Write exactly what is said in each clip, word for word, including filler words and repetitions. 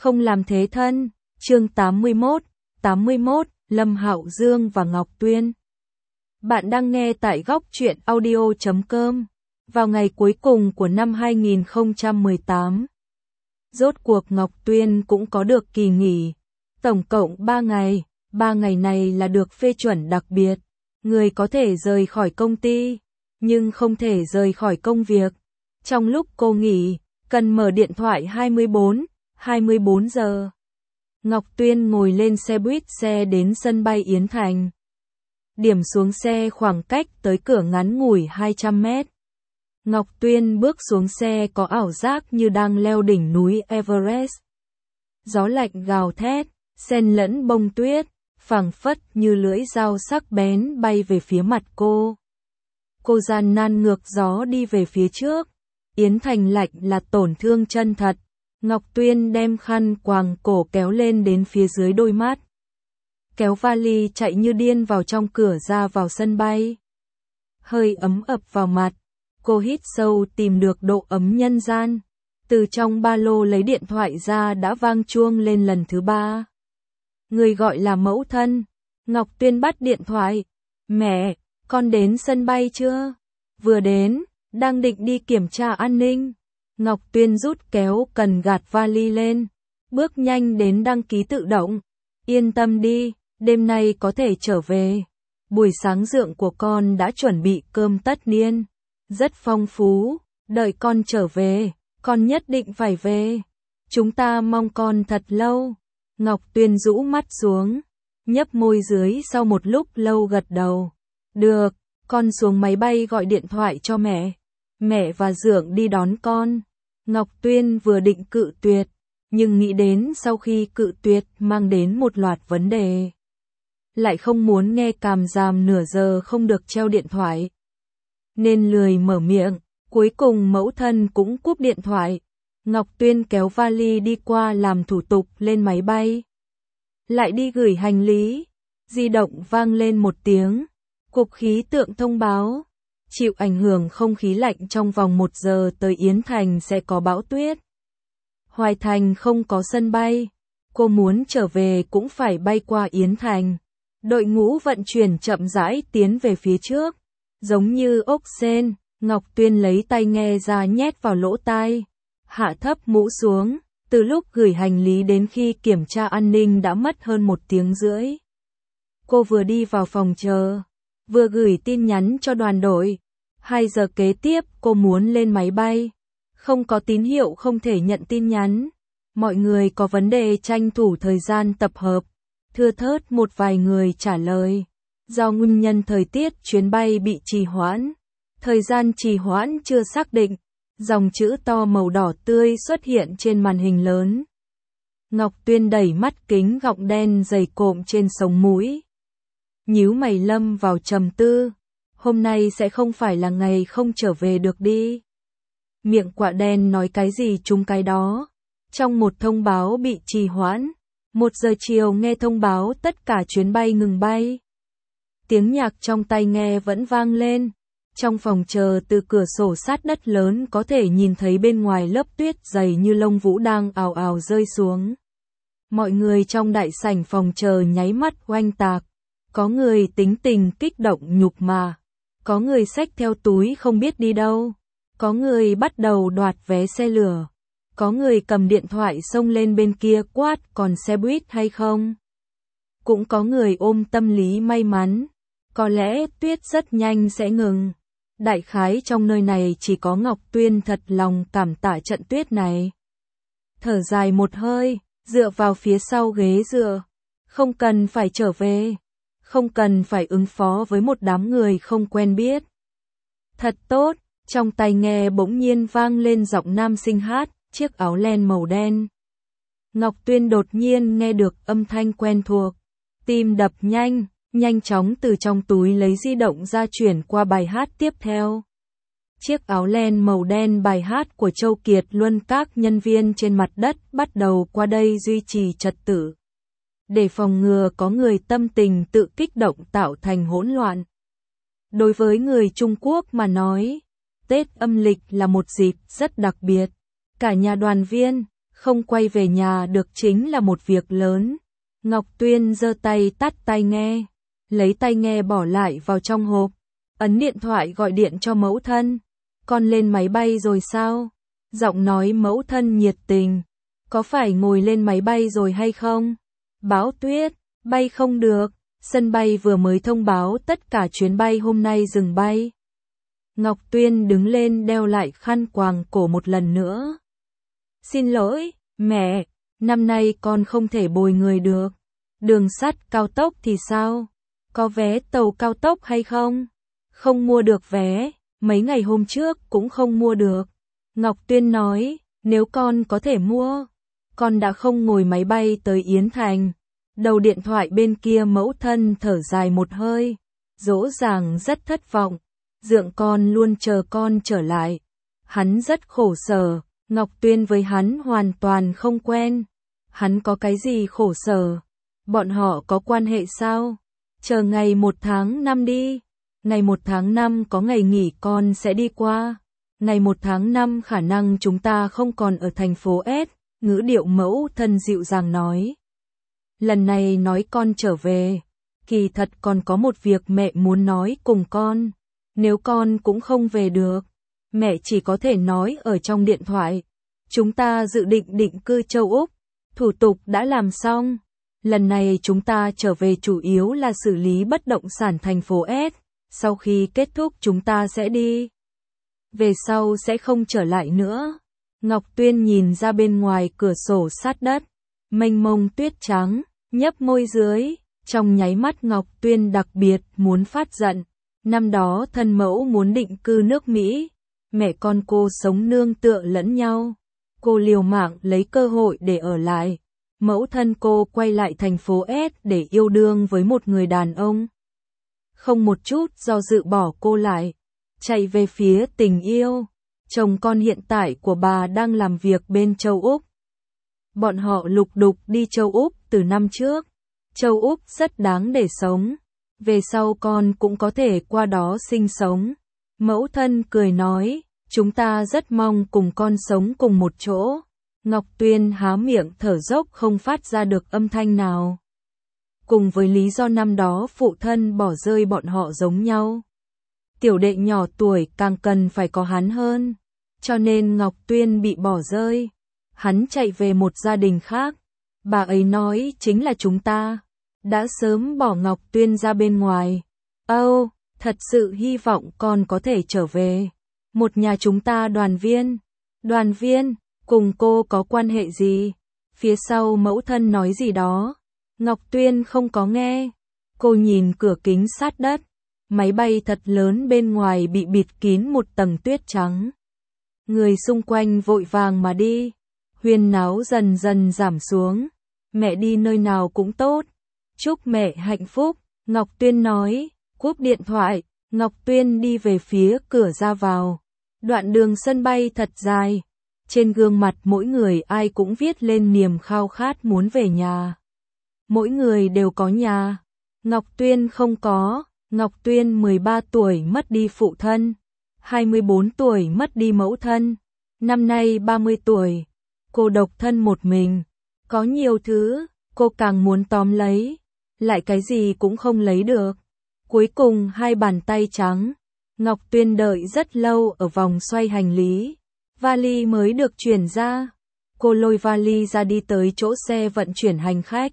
Không làm thế thân, chương tám mươi mốt, tám mươi mốt, Lâm Hạo Dương và Ngọc Tuyên. Bạn đang nghe tại góc truyện audio chấm com. Vào ngày cuối cùng của năm hai nghìn không trăm mười tám, rốt cuộc Ngọc Tuyên cũng có được kỳ nghỉ. Tổng cộng ba ngày, ba ngày này là được phê chuẩn đặc biệt. Người có thể rời khỏi công ty, nhưng không thể rời khỏi công việc. Trong lúc cô nghỉ, cần mở điện thoại hai mươi bốn, hai mươi bốn giờ. Ngọc Tuyên ngồi lên xe buýt xe đến sân bay Yến Thành. Điểm xuống xe khoảng cách tới cửa ngắn ngủi hai trăm mét. Ngọc Tuyên bước xuống xe có ảo giác như đang leo đỉnh núi Everest. Gió lạnh gào thét, xen lẫn bông tuyết, phảng phất như lưỡi dao sắc bén bay về phía mặt cô. Cô gian nan ngược gió đi về phía trước. Yến Thành lạnh là tổn thương chân thật. Ngọc Tuyên đem khăn quàng cổ kéo lên đến phía dưới đôi mắt. Kéo vali chạy như điên vào trong cửa ra vào sân bay. Hơi ấm ập vào mặt. Cô hít sâu tìm được độ ấm nhân gian. Từ trong ba lô lấy điện thoại ra đã vang chuông lên lần thứ ba. Người gọi là mẫu thân. Ngọc Tuyên bắt điện thoại. Mẹ, con đến sân bay chưa? Vừa đến, đang định đi kiểm tra an ninh. Ngọc Tuyên rút kéo cần gạt vali lên. Bước nhanh đến đăng ký tự động. Yên tâm đi, đêm nay có thể trở về. Buổi sáng dượng của con đã chuẩn bị cơm tất niên. Rất phong phú, đợi con trở về, con nhất định phải về. Chúng ta mong con thật lâu. Ngọc Tuyên rũ mắt xuống, nhấp môi dưới sau một lúc lâu gật đầu. Được, con xuống máy bay gọi điện thoại cho mẹ. Mẹ và dượng đi đón con. Ngọc Tuyên vừa định cự tuyệt, nhưng nghĩ đến sau khi cự tuyệt mang đến một loạt vấn đề. Lại không muốn nghe càm ràm nửa giờ không được treo điện thoại. Nên lười mở miệng, cuối cùng mẫu thân cũng cúp điện thoại. Ngọc Tuyên kéo vali đi qua làm thủ tục lên máy bay. Lại đi gửi hành lý, di động vang lên một tiếng. Cục khí tượng thông báo, chịu ảnh hưởng không khí lạnh trong vòng một giờ tới Yến Thành sẽ có bão tuyết. Hoài Thành không có sân bay, cô muốn trở về cũng phải bay qua Yến Thành. Đội ngũ vận chuyển chậm rãi tiến về phía trước, giống như ốc sên. Ngọc Tuyên lấy tai nghe ra nhét vào lỗ tai, hạ thấp mũ xuống. Từ lúc gửi hành lý đến khi kiểm tra an ninh đã mất hơn một tiếng rưỡi. Cô vừa đi vào phòng chờ, vừa gửi tin nhắn cho đoàn đội. Hai giờ kế tiếp cô muốn lên máy bay. Không có tín hiệu không thể nhận tin nhắn. Mọi người có vấn đề tranh thủ thời gian tập hợp. Thưa thớt một vài người trả lời. Do nguyên nhân thời tiết chuyến bay bị trì hoãn. Thời gian trì hoãn chưa xác định. Dòng chữ to màu đỏ tươi xuất hiện trên màn hình lớn. Ngọc Tuyên đẩy mắt kính gọng đen dày cộm trên sống mũi. Nhíu mày lâm vào trầm tư. Hôm nay sẽ không phải là ngày không trở về được đi. Miệng quạ đen nói cái gì trúng cái đó. Trong một thông báo bị trì hoãn. Một giờ chiều nghe thông báo tất cả chuyến bay ngừng bay. Tiếng nhạc trong tai nghe vẫn vang lên. Trong phòng chờ từ cửa sổ sát đất lớn có thể nhìn thấy bên ngoài lớp tuyết dày như lông vũ đang ào ào rơi xuống. Mọi người trong đại sảnh phòng chờ nháy mắt oanh tạc. Có người tính tình kích động nhục mà. Có người xách theo túi không biết đi đâu. Có người bắt đầu đoạt vé xe lửa. Có người cầm điện thoại xông lên bên kia quát còn xe buýt hay không. Cũng có người ôm tâm lý may mắn. Có lẽ tuyết rất nhanh sẽ ngừng. Đại khái trong nơi này chỉ có Ngọc Tuyên thật lòng cảm tạ trận tuyết này. Thở dài một hơi, dựa vào phía sau ghế dựa. Không cần phải trở về. Không cần phải ứng phó với một đám người không quen biết. Thật tốt, trong tai nghe bỗng nhiên vang lên giọng nam sinh hát, chiếc áo len màu đen. Ngọc Tuyên đột nhiên nghe được âm thanh quen thuộc. Tim đập nhanh, nhanh chóng từ trong túi lấy di động ra chuyển qua bài hát tiếp theo. Chiếc áo len màu đen bài hát của Châu Kiệt Luân các nhân viên trên mặt đất bắt đầu qua đây duy trì trật tự. Để phòng ngừa có người tâm tình tự kích động tạo thành hỗn loạn. Đối với người Trung Quốc mà nói, Tết âm lịch là một dịp rất đặc biệt. Cả nhà đoàn viên, không quay về nhà được chính là một việc lớn. Ngọc Tuyên giơ tay tắt tai nghe, lấy tai nghe bỏ lại vào trong hộp, ấn điện thoại gọi điện cho mẫu thân. Con lên máy bay rồi sao? Giọng nói mẫu thân nhiệt tình. Có phải ngồi lên máy bay rồi hay không? Bão tuyết, bay không được, sân bay vừa mới thông báo tất cả chuyến bay hôm nay dừng bay. Ngọc Tuyên đứng lên đeo lại khăn quàng cổ một lần nữa. Xin lỗi, mẹ, năm nay con không thể bồi người được. Đường sắt cao tốc thì sao? Có vé tàu cao tốc hay không? Không mua được vé, mấy ngày hôm trước cũng không mua được. Ngọc Tuyên nói, nếu con có thể mua, con đã không ngồi máy bay tới Yến Thành. Đầu điện thoại bên kia mẫu thân thở dài một hơi, dỗ dàng rất thất vọng. Dượng con luôn chờ con trở lại. Hắn rất khổ sở, Ngọc Tuyên với hắn hoàn toàn không quen. Hắn có cái gì khổ sở? Bọn họ có quan hệ sao? Chờ ngày một tháng năm đi. Ngày một tháng năm có ngày nghỉ con sẽ đi qua. Ngày một tháng năm khả năng chúng ta không còn ở thành phố S, ngữ điệu mẫu thân dịu dàng nói. Lần này nói con trở về, kỳ thật còn có một việc mẹ muốn nói cùng con. Nếu con cũng không về được, mẹ chỉ có thể nói ở trong điện thoại. Chúng ta dự định định cư châu Úc, thủ tục đã làm xong. Lần này chúng ta trở về chủ yếu là xử lý bất động sản thành phố S, sau khi kết thúc chúng ta sẽ đi. Về sau sẽ không trở lại nữa. Ngọc Tuyên nhìn ra bên ngoài cửa sổ sát đất, mênh mông tuyết trắng, nhấp môi dưới, trong nháy mắt Ngọc Tuyên đặc biệt muốn phát giận. Năm đó thân mẫu muốn định cư nước Mỹ, mẹ con cô sống nương tựa lẫn nhau. Cô liều mạng lấy cơ hội để ở lại. Mẫu thân cô quay lại thành phố S để yêu đương với một người đàn ông. Không một chút do dự bỏ cô lại, chạy về phía tình yêu. Chồng con hiện tại của bà đang làm việc bên châu Úc. Bọn họ lục đục đi châu Úc từ năm trước. Châu Úc rất đáng để sống. Về sau con cũng có thể qua đó sinh sống. Mẫu thân cười nói, chúng ta rất mong cùng con sống cùng một chỗ. Ngọc Tuyên há miệng thở dốc không phát ra được âm thanh nào. Cùng với lý do năm đó phụ thân bỏ rơi bọn họ giống nhau. Tiểu đệ nhỏ tuổi càng cần phải có hắn hơn. Cho nên Ngọc Tuyên bị bỏ rơi. Hắn chạy về một gia đình khác. Bà ấy nói chính là chúng ta. Đã sớm bỏ Ngọc Tuyên ra bên ngoài. Âu, oh, thật sự hy vọng con có thể trở về. Một nhà chúng ta đoàn viên. Đoàn viên, cùng cô có quan hệ gì? Phía sau mẫu thân nói gì đó. Ngọc Tuyên không có nghe. Cô nhìn cửa kính sát đất. Máy bay thật lớn bên ngoài bị bịt kín một tầng tuyết trắng. Người xung quanh vội vàng mà đi. Huyên náo dần dần giảm xuống. Mẹ đi nơi nào cũng tốt. Chúc mẹ hạnh phúc, Ngọc Tuyên nói. Cúp điện thoại, Ngọc Tuyên đi về phía cửa ra vào. Đoạn đường sân bay thật dài. Trên gương mặt mỗi người ai cũng viết lên niềm khao khát muốn về nhà. Mỗi người đều có nhà. Ngọc Tuyên không có. Ngọc Tuyên mười ba tuổi mất đi phụ thân. hai mươi bốn tuổi mất đi mẫu thân. Năm nay ba mươi tuổi. Cô độc thân một mình. Có nhiều thứ, cô càng muốn tóm lấy. Lại cái gì cũng không lấy được. Cuối cùng hai bàn tay trắng. Ngọc Tuyên đợi rất lâu ở vòng xoay hành lý. Vali mới được chuyển ra. Cô lôi vali ra đi tới chỗ xe vận chuyển hành khách.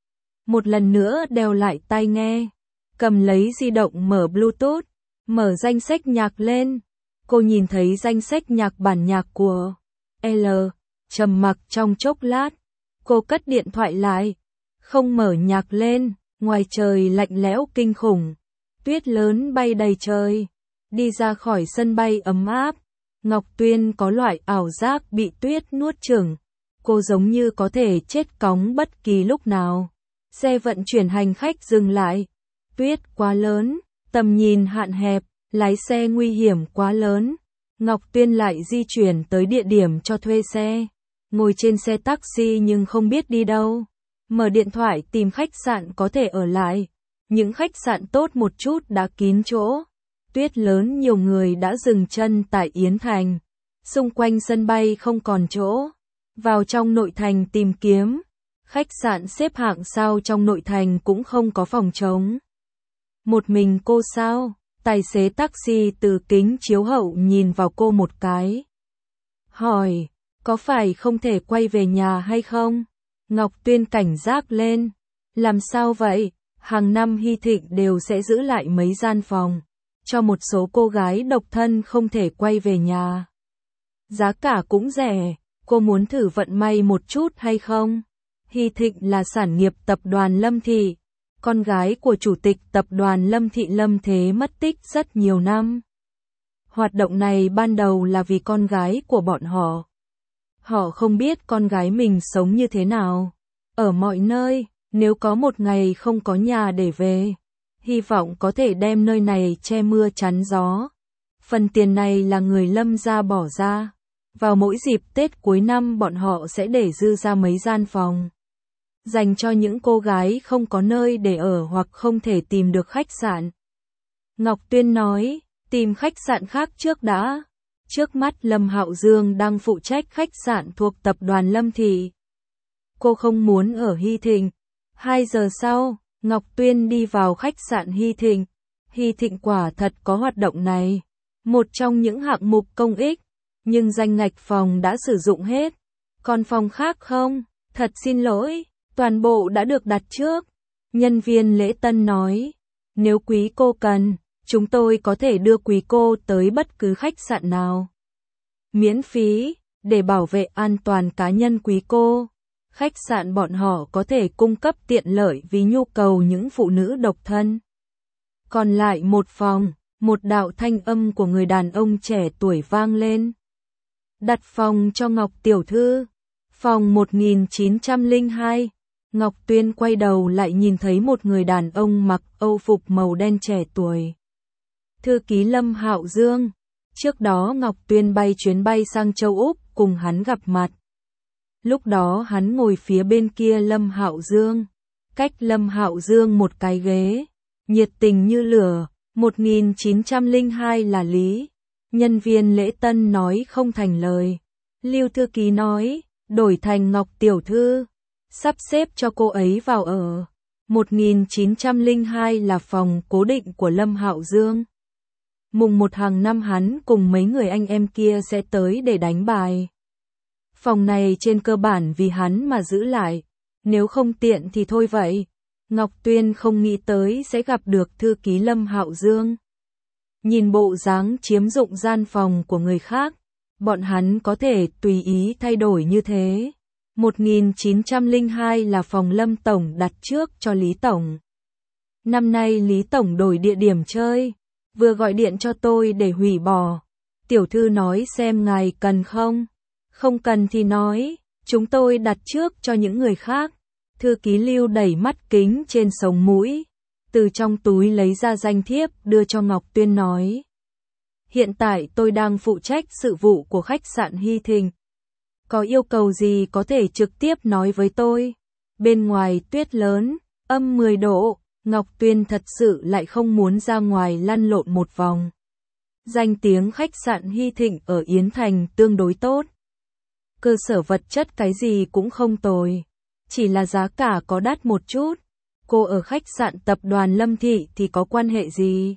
Một lần nữa đeo lại tai nghe. Cầm lấy di động mở Bluetooth. Mở danh sách nhạc lên. Cô nhìn thấy danh sách nhạc bản nhạc của L. Trầm mặc trong chốc lát. Cô cất điện thoại lại. Không mở nhạc lên. Ngoài trời lạnh lẽo kinh khủng. Tuyết lớn bay đầy trời. Đi ra khỏi sân bay ấm áp. Ngọc Tuyên có loại ảo giác bị tuyết nuốt chửng. Cô giống như có thể chết cóng bất kỳ lúc nào. Xe vận chuyển hành khách dừng lại. Tuyết quá lớn, tầm nhìn hạn hẹp, lái xe nguy hiểm quá lớn. Ngọc Tuyên lại di chuyển tới địa điểm cho thuê xe. Ngồi trên xe taxi nhưng không biết đi đâu. Mở điện thoại tìm khách sạn có thể ở lại. Những khách sạn tốt một chút đã kín chỗ. Tuyết lớn nhiều người đã dừng chân tại Yến Thành. Xung quanh sân bay không còn chỗ. vào trong nội thành tìm kiếm. Khách sạn xếp hạng sao trong nội thành cũng không có phòng trống. Một mình cô sao? Tài xế taxi từ kính chiếu hậu nhìn vào cô một cái. Hỏi, có phải không thể quay về nhà hay không? Ngọc Tuyên cảnh giác lên. Làm sao vậy? Hàng năm Hy Thịnh đều sẽ giữ lại mấy gian phòng, cho một số cô gái độc thân không thể quay về nhà. Giá cả cũng rẻ, cô muốn thử vận may một chút hay không? Hy Thịnh là sản nghiệp tập đoàn Lâm Thị, con gái của chủ tịch tập đoàn Lâm Thị Lâm Thế mất tích rất nhiều năm. Hoạt động này ban đầu là vì con gái của bọn họ. Họ không biết con gái mình sống như thế nào, ở mọi nơi, nếu có một ngày không có nhà để về, hy vọng có thể đem nơi này che mưa chắn gió. Phần tiền này là người Lâm gia bỏ ra. Vào mỗi dịp Tết cuối năm bọn họ sẽ để dư ra mấy gian phòng, dành cho những cô gái không có nơi để ở hoặc không thể tìm được khách sạn. Ngọc Tuyên nói, tìm khách sạn khác trước đã. Trước mắt Lâm Hạo Dương đang phụ trách khách sạn thuộc tập đoàn Lâm Thị. Cô không muốn ở Hy Thịnh. Hai giờ sau, Ngọc Tuyên đi vào khách sạn Hy Thịnh. Hy Thịnh quả thật có hoạt động này, một trong những hạng mục công ích, nhưng danh ngạch phòng đã sử dụng hết. Còn phòng khác không? Thật xin lỗi, toàn bộ đã được đặt trước. Nhân viên lễ tân nói, nếu quý cô cần, chúng tôi có thể đưa quý cô tới bất cứ khách sạn nào. Miễn phí, để bảo vệ an toàn cá nhân quý cô. Khách sạn bọn họ có thể cung cấp tiện lợi vì nhu cầu những phụ nữ độc thân. Còn lại một phòng, một đạo thanh âm của người đàn ông trẻ tuổi vang lên. Đặt phòng cho Ngọc tiểu thư. Phòng một nghìn chín trăm lẻ hai. Ngọc Tuyên quay đầu lại nhìn thấy một người đàn ông mặc âu phục màu đen trẻ tuổi. Thư ký Lâm Hạo Dương. Trước đó Ngọc Tuyên bay chuyến bay sang châu Úc cùng hắn gặp mặt. Lúc đó hắn ngồi phía bên kia Lâm Hạo Dương, cách Lâm Hạo Dương một cái ghế, nhiệt tình như lửa. Một nghìn chín trăm lẻ hai là Lý. Nhân viên lễ tân nói không thành lời. Lưu thư ký nói, đổi thành Ngọc tiểu thư, sắp xếp cho cô ấy vào ở. Một nghìn chín trăm lẻ hai là phòng cố định của Lâm Hạo Dương. Mùng một hàng năm hắn cùng mấy người anh em kia sẽ tới để đánh bài. Phòng này trên cơ bản vì hắn mà giữ lại, nếu không tiện thì thôi vậy. Ngọc Tuyên không nghĩ tới sẽ gặp được thư ký Lâm Hạo Dương. Nhìn bộ dáng chiếm dụng gian phòng của người khác, bọn hắn có thể tùy ý thay đổi như thế. Một nghìn chín trăm lẻ hai là phòng Lâm Tổng đặt trước cho Lý Tổng. Năm nay Lý Tổng đổi địa điểm chơi, vừa gọi điện cho tôi để hủy bỏ. Tiểu thư nói xem ngài cần không? Không cần thì nói, chúng tôi đặt trước cho những người khác. Thư ký Lưu đẩy mắt kính trên sống mũi, từ trong túi lấy ra danh thiếp đưa cho Ngọc Tuyên nói. Hiện tại tôi đang phụ trách sự vụ của khách sạn Hy Thịnh. Có yêu cầu gì có thể trực tiếp nói với tôi. Bên ngoài tuyết lớn, âm mười độ, Ngọc Tuyên thật sự lại không muốn ra ngoài lăn lộn một vòng. Danh tiếng khách sạn Hy Thịnh ở Yến Thành tương đối tốt. Cơ sở vật chất cái gì cũng không tồi. Chỉ là giá cả có đắt một chút. Cô ở khách sạn tập đoàn Lâm Thị thì có quan hệ gì?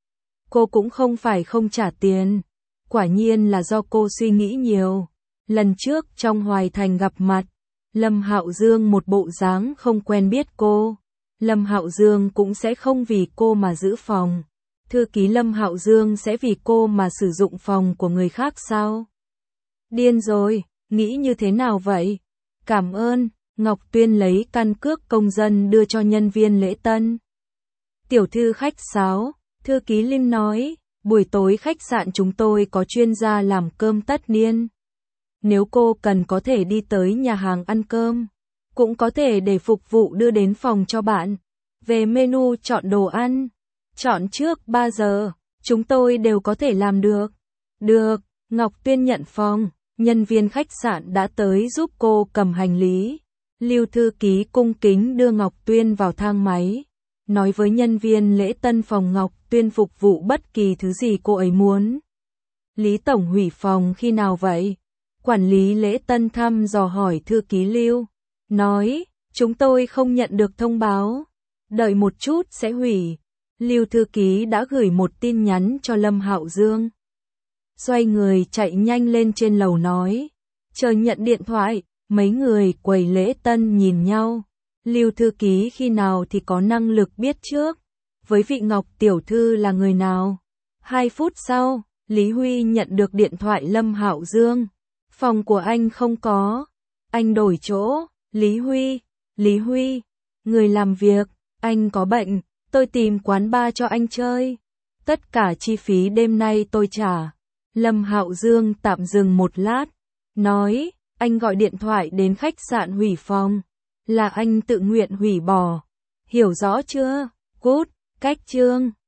Cô cũng không phải không trả tiền. Quả nhiên là do cô suy nghĩ nhiều. Lần trước trong Hoài Thành gặp mặt, Lâm Hạo Dương một bộ dáng không quen biết cô. Lâm Hạo Dương cũng sẽ không vì cô mà giữ phòng. Thư ký Lâm Hạo Dương sẽ vì cô mà sử dụng phòng của người khác sao? Điên rồi, nghĩ như thế nào vậy? Cảm ơn. Ngọc Tuyên lấy căn cước công dân đưa cho nhân viên lễ tân. Tiểu thư khách sáo, thư ký Linh nói, buổi tối khách sạn chúng tôi có chuyên gia làm cơm tất niên. Nếu cô cần có thể đi tới nhà hàng ăn cơm, cũng có thể để phục vụ đưa đến phòng cho bạn. Về menu chọn đồ ăn, chọn trước ba giờ, chúng tôi đều có thể làm được. Được, Ngọc Tuyên nhận phòng, nhân viên khách sạn đã tới giúp cô cầm hành lý. Lưu thư ký cung kính đưa Ngọc Tuyên vào thang máy, nói với nhân viên lễ tân phòng Ngọc Tuyên phục vụ bất kỳ thứ gì cô ấy muốn. Lý Tổng hủy phòng khi nào vậy? Quản lý lễ tân thăm dò hỏi thư ký Lưu, nói, chúng tôi không nhận được thông báo, đợi một chút sẽ hủy. Lưu thư ký đã gửi một tin nhắn cho Lâm Hạo Dương. Xoay người chạy nhanh lên trên lầu nói, chờ nhận điện thoại. Mấy người quầy lễ tân nhìn nhau. Lưu thư ký khi nào thì có năng lực biết trước, với vị Ngọc tiểu thư là người nào. Hai phút sau, Lý Huy nhận được điện thoại Lâm Hạo Dương. Phòng của anh không có. Anh đổi chỗ. Lý Huy, Lý Huy, người làm việc, anh có bệnh, tôi tìm quán bar cho anh chơi. Tất cả chi phí đêm nay tôi trả. Lâm Hạo Dương tạm dừng một lát, nói, anh gọi điện thoại đến khách sạn hủy phòng, là anh tự nguyện hủy bỏ. Hiểu rõ chưa? Cút, cách chương.